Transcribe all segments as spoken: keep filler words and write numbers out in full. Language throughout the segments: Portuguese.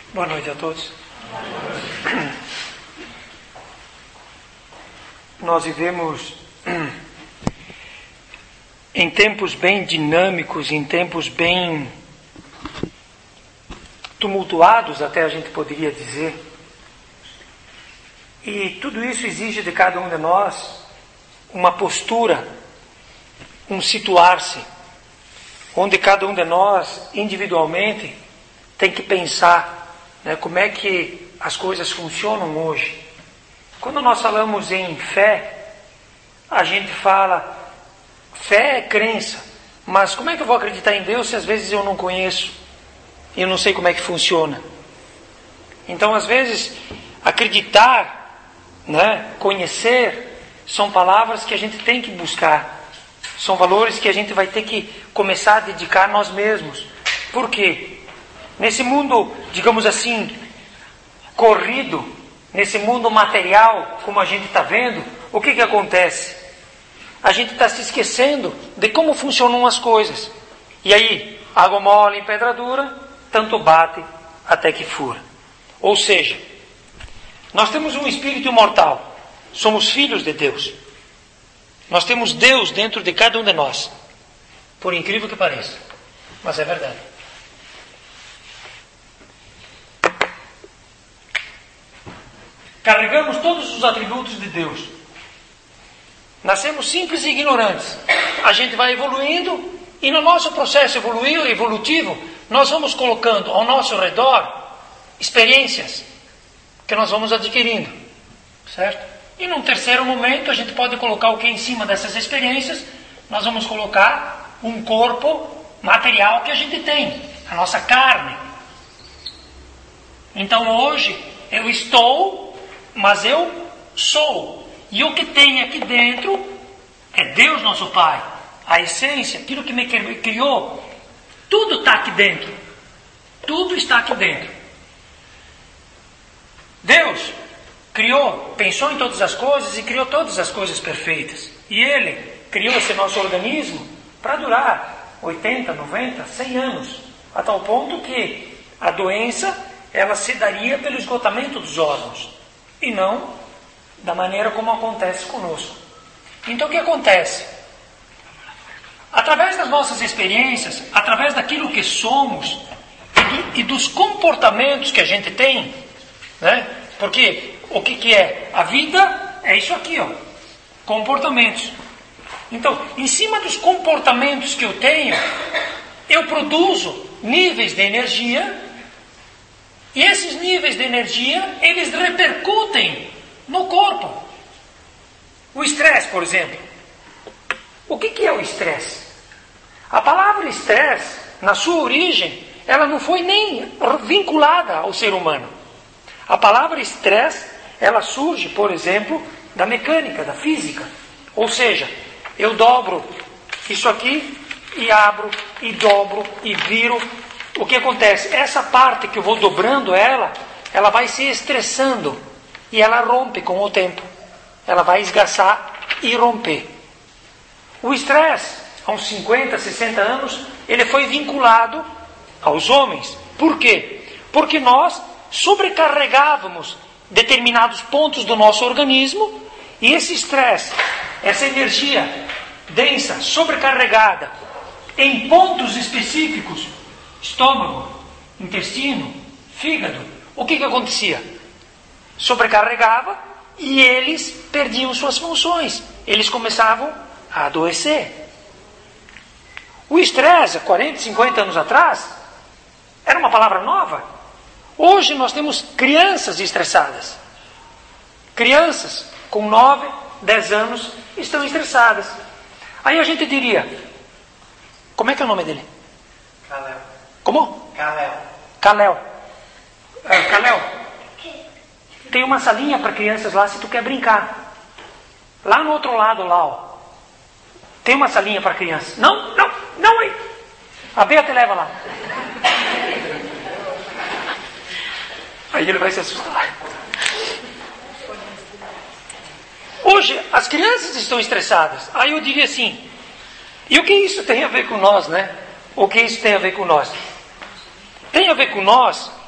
Boa noite a todos. Nós vivemos em tempos bem dinâmicos, em tempos bem tumultuados, até a gente poderia dizer. E tudo isso exige de cada um de nós uma postura, um situar-se, onde cada um de nós, individualmente, tem que pensar, né, como é que as coisas funcionam hoje. Quando nós falamos em fé, a gente fala, fé é crença, mas como é que eu vou acreditar em Deus se às vezes eu não conheço, e eu não sei como é que funciona? Então, às vezes, acreditar, né, conhecer, são palavras que a gente tem que buscar. São valores que a gente vai ter que começar a dedicar nós mesmos. Por quê? Nesse mundo, digamos assim, corrido, nesse mundo material, como a gente está vendo, o que que acontece? A gente está se esquecendo de como funcionam as coisas. E aí, água mole em pedra dura, tanto bate até que fura. Ou seja, nós temos um espírito imortal. Somos filhos de Deus. Nós temos Deus dentro de cada um de nós. Por incrível que pareça. Mas é verdade. Carregamos todos os atributos de Deus. Nascemos simples e ignorantes. A gente vai evoluindo e no nosso processo evolutivo nós vamos colocando ao nosso redor experiências que nós vamos adquirindo. Certo? E num terceiro momento a gente pode colocar o que em cima dessas experiências? Nós vamos colocar um corpo material que a gente tem, a nossa carne. Então hoje eu estou, mas eu sou. E o que tem aqui dentro é Deus nosso Pai. A essência, aquilo que me criou, tudo está aqui dentro. Tudo está aqui dentro. Deus criou, pensou em todas as coisas e criou todas as coisas perfeitas. E Ele criou esse nosso organismo para durar oitenta, noventa, cem anos. A tal ponto que a doença, ela se daria pelo esgotamento dos órgãos. E não da maneira como acontece conosco. Então o que acontece? Através das nossas experiências, através daquilo que somos e, do, e dos comportamentos que a gente tem, né? Porque o que, que é? A vida é isso aqui, ó, comportamentos. Então, em cima dos comportamentos que eu tenho, eu produzo níveis de energia, e esses níveis de energia, eles repercutem no corpo. O estresse, por exemplo. O que, que é o estresse? A palavra estresse, na sua origem, ela não foi nem vinculada ao ser humano. A palavra estresse, ela surge, por exemplo, da mecânica, da física. Ou seja, eu dobro isso aqui e abro, e dobro, e viro. O que acontece? Essa parte que eu vou dobrando ela, ela vai se estressando e ela rompe com o tempo. Ela vai esgaçar e romper. O estresse, há uns cinquenta, sessenta anos, ele foi vinculado aos homens. Por quê? Porque nós sobrecarregávamos determinados pontos do nosso organismo e esse estresse, essa energia densa, sobrecarregada em pontos específicos, estômago, intestino, fígado, o que que acontecia? Sobrecarregava e eles perdiam suas funções, eles começavam a adoecer. O estresse, há quarenta, cinquenta anos atrás, era uma palavra nova. Hoje nós temos crianças estressadas. Crianças com nove, dez anos estão estressadas. Aí a gente diria, como é que é o nome dele? Kalel. Como? Kalel. Kalel. É, Kalel. Tem uma salinha para crianças lá se tu quer brincar. Lá no outro lado, lá, ó. Tem uma salinha para crianças. Não, não, não aí. A Bea te leva lá. Aí ele vai se assustar. Hoje, as crianças estão estressadas. Aí eu diria assim, e o que isso tem a ver com nós, né? O que isso tem a ver com nós? Tem a ver com nós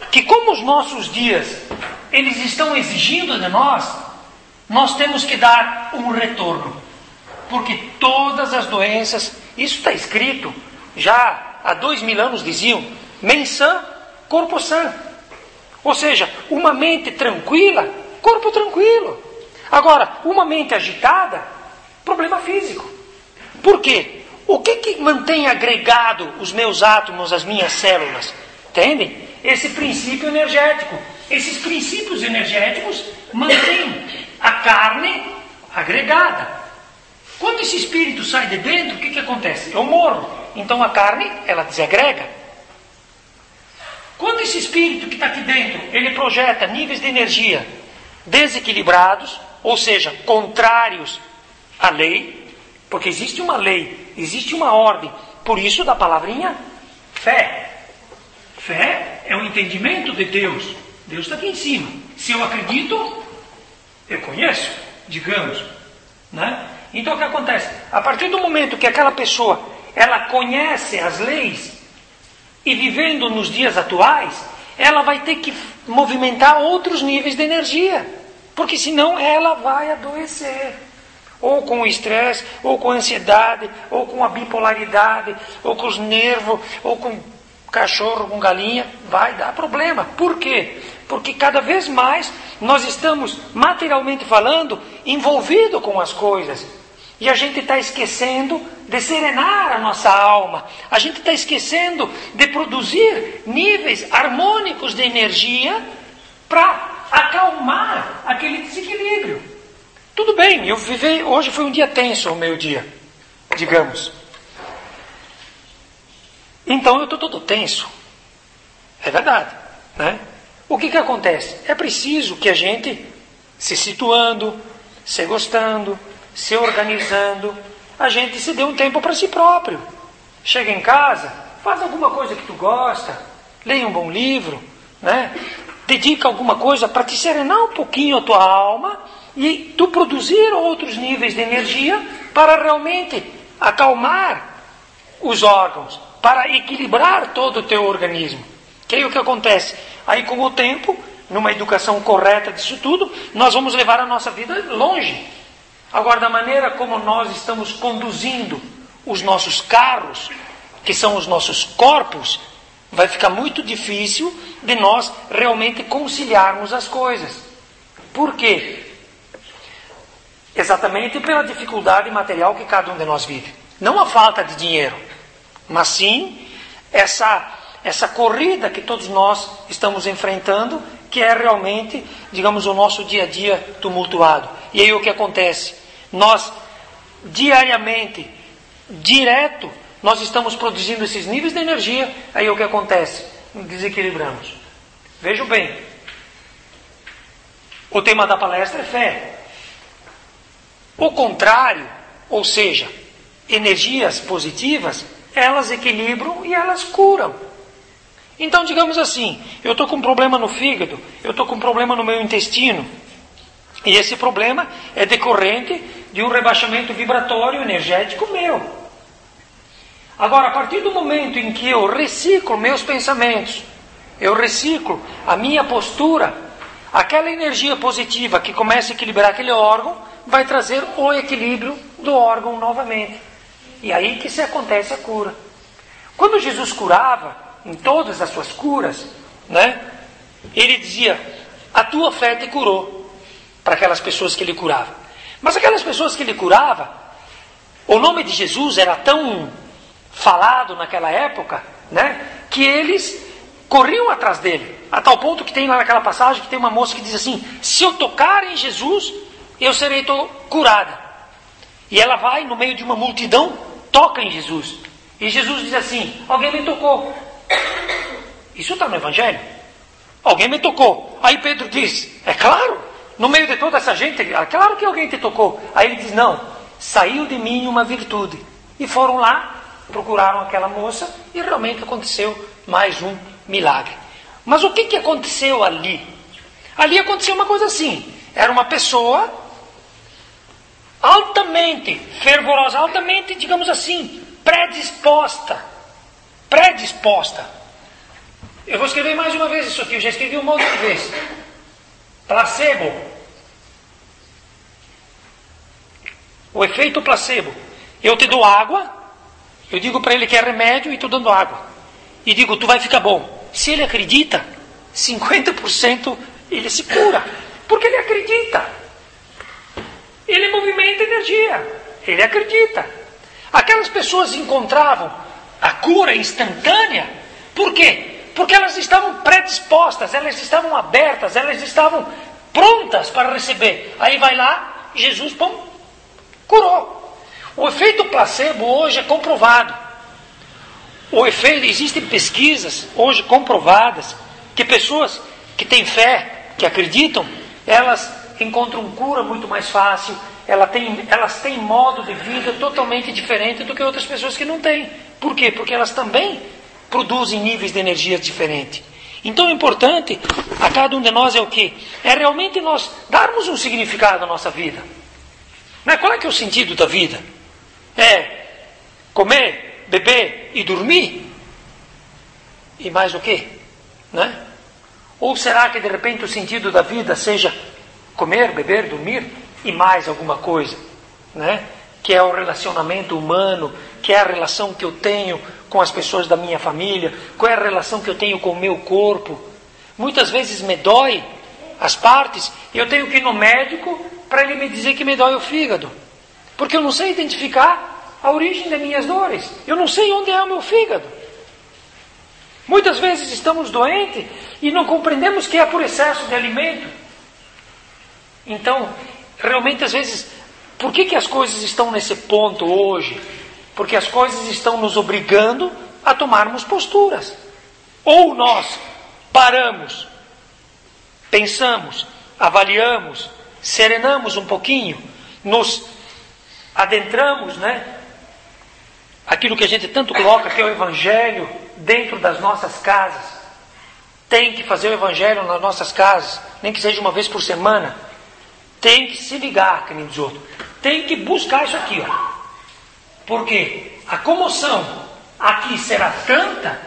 que como os nossos dias, eles estão exigindo de nós, nós temos que dar um retorno. Porque todas as doenças, isso está escrito, já há dois mil anos diziam, mens sã, corpo sã. Ou seja, uma mente tranquila, corpo tranquilo. Agora, uma mente agitada, problema físico. Por quê? O que que mantém agregado os meus átomos, as minhas células? Entendem? Esse princípio energético. Esses princípios energéticos mantêm a carne agregada. Quando esse espírito sai de dentro, o que que acontece? Eu morro. Então a carne, ela desagrega. Quando esse espírito que está aqui dentro, ele projeta níveis de energia desequilibrados, ou seja, contrários à lei, porque existe uma lei, existe uma ordem, por isso da palavrinha fé. Fé é o entendimento de Deus. Deus está aqui em cima. Se eu acredito, eu conheço, digamos, né? Então o que acontece? A partir do momento que aquela pessoa, ela conhece as leis, e vivendo nos dias atuais, ela vai ter que movimentar outros níveis de energia, porque senão ela vai adoecer, ou com o estresse, ou com a ansiedade, ou com a bipolaridade, ou com os nervos, ou com cachorro, com galinha, vai dar problema. Por quê? Porque cada vez mais nós estamos, materialmente falando, envolvidos com as coisas. E a gente está esquecendo de serenar a nossa alma. A gente está esquecendo de produzir níveis harmônicos de energia para acalmar aquele desequilíbrio. Tudo bem, eu vivi, hoje foi um dia tenso, o meu dia, digamos. Então eu estou todo tenso. É verdade, né? O que que acontece? É preciso que a gente, se situando, se gostando, se organizando, a gente se dê um tempo para si próprio. Chega em casa, faz alguma coisa que tu gosta, leia um bom livro, né? Dedica alguma coisa para te serenar um pouquinho a tua alma e tu produzir outros níveis de energia para realmente acalmar os órgãos, para equilibrar todo o teu organismo. Que aí o que acontece? Aí com o tempo, numa educação correta disso tudo, nós vamos levar a nossa vida longe. Agora, da maneira como nós estamos conduzindo os nossos carros, que são os nossos corpos, vai ficar muito difícil de nós realmente conciliarmos as coisas. Por quê? Exatamente pela dificuldade material que cada um de nós vive. Não a falta de dinheiro, mas sim essa, essa corrida que todos nós estamos enfrentando, que é realmente, digamos, o nosso dia a dia tumultuado. E aí o que acontece? Nós, diariamente, direto, nós estamos produzindo esses níveis de energia, aí o que acontece? Desequilibramos. Vejam bem, o tema da palestra é fé. O contrário, ou seja, energias positivas, elas equilibram e elas curam. Então, digamos assim, eu estou com um problema no fígado, eu estou com um problema no meu intestino, e esse problema é decorrente de um rebaixamento vibratório energético meu. Agora, a partir do momento em que eu reciclo meus pensamentos, eu reciclo a minha postura, aquela energia positiva que começa a equilibrar aquele órgão, vai trazer o equilíbrio do órgão novamente. E aí que se acontece a cura. Quando Jesus curava, em todas as suas curas, né, ele dizia, a tua fé te curou, para aquelas pessoas que ele curava. Mas aquelas pessoas que ele curava, o nome de Jesus era tão falado naquela época, né, que eles corriam atrás dele, a tal ponto que tem lá naquela passagem que tem uma moça que diz assim, se eu tocar em Jesus, eu serei curada. E ela vai no meio de uma multidão, toca em Jesus. E Jesus diz assim, alguém me tocou. Isso está no Evangelho. Alguém me tocou. Aí Pedro diz, é claro, no meio de toda essa gente, é claro que alguém te tocou. Aí ele diz, não, saiu de mim uma virtude. E foram lá, procuraram aquela moça e realmente aconteceu mais um milagre. Mas o que, que aconteceu ali? Ali aconteceu uma coisa assim, era uma pessoa altamente fervorosa, altamente, digamos assim, predisposta, predisposta. Eu vou escrever mais uma vez isso aqui, eu já escrevi um monte de vezes. Placebo. O efeito placebo. Eu te dou água, eu digo para ele que é remédio e estou dando água. E digo, tu vai ficar bom. Se ele acredita, cinquenta por cento ele se cura. Porque ele acredita. Ele movimenta energia. Ele acredita. Aquelas pessoas encontravam a cura instantânea. Por quê? Porque elas estavam predispostas, elas estavam abertas, elas estavam prontas para receber. Aí vai lá, Jesus, pum, curou. O efeito placebo hoje é comprovado. O efeito, existem pesquisas hoje comprovadas que pessoas que têm fé, que acreditam, elas encontram cura muito mais fácil, elas têm, elas têm modo de vida totalmente diferente do que outras pessoas que não têm. Por quê? Porque elas também produzem níveis de energia diferentes. Então o importante a cada um de nós é o quê? É realmente nós darmos um significado à nossa vida. Não é? Qual é que é o sentido da vida? É comer, beber e dormir? E mais o quê? Não é? Ou será que de repente o sentido da vida seja comer, beber, dormir e mais alguma coisa? Né? Que é o relacionamento humano, que é a relação que eu tenho com as pessoas da minha família, qual é a relação que eu tenho com o meu corpo. Muitas vezes me dói as partes e eu tenho que ir no médico para ele me dizer que me dói o fígado. Porque eu não sei identificar a origem das minhas dores. Eu não sei onde é o meu fígado. Muitas vezes estamos doentes e não compreendemos que é por excesso de alimento. Então, realmente às vezes, por que que as coisas estão nesse ponto hoje? Porque as coisas estão nos obrigando a tomarmos posturas. Ou nós paramos, pensamos, avaliamos, serenamos um pouquinho, nos adentramos, né? Aquilo que a gente tanto coloca, que é o Evangelho, dentro das nossas casas. Tem que fazer o Evangelho nas nossas casas, nem que seja uma vez por semana. Tem que se ligar, que nem diz outro. Tem que buscar isso aqui, ó. Porque a comoção aqui será tanta,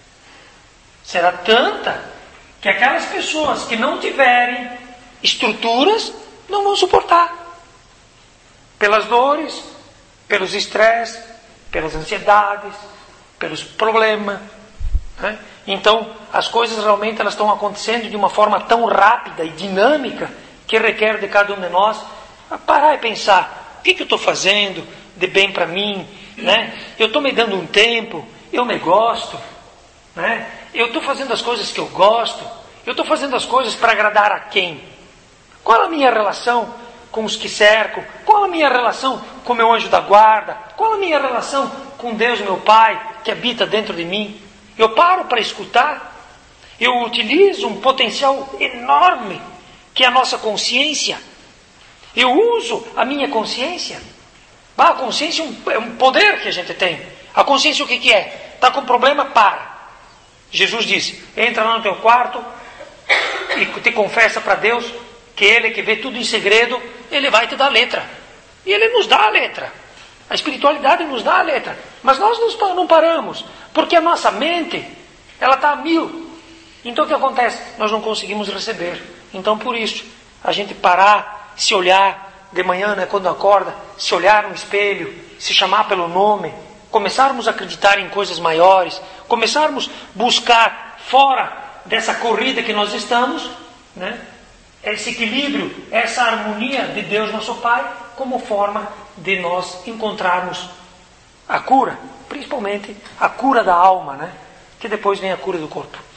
será tanta, que aquelas pessoas que não tiverem estruturas não vão suportar. Pelas dores, pelos estresses, pelas ansiedades, pelos problemas. Né? Então, as coisas realmente elas estão acontecendo de uma forma tão rápida e dinâmica que requer de cada um de nós parar e pensar, o que, que eu estou fazendo de bem para mim? Né? Eu estou me dando um tempo, eu me gosto, né? Eu estou fazendo as coisas que eu gosto, eu estou fazendo as coisas para agradar a quem? Qual a minha relação com os que cercam? Qual a minha relação com o meu anjo da guarda? Qual a minha relação com Deus, meu Pai, que habita dentro de mim? Eu paro para escutar? Eu utilizo um potencial enorme, que é a nossa consciência? Eu uso a minha consciência? Ah, a consciência é um, é um poder que a gente tem. A consciência o que, que é? Está com problema? Para. Jesus disse, entra lá no teu quarto e te confessa para Deus que Ele que vê tudo em segredo, Ele vai te dar a letra. E Ele nos dá a letra. A espiritualidade nos dá a letra. Mas nós não paramos, porque a nossa mente, ela está a mil. Então o que acontece? Nós não conseguimos receber. Então por isso, a gente parar, se olhar de manhã, né, quando acorda, se olhar no espelho, se chamar pelo nome, começarmos a acreditar em coisas maiores, começarmos a buscar fora dessa corrida que nós estamos, né, esse equilíbrio, essa harmonia de Deus nosso Pai, como forma de nós encontrarmos a cura, principalmente a cura da alma, né, que depois vem a cura do corpo.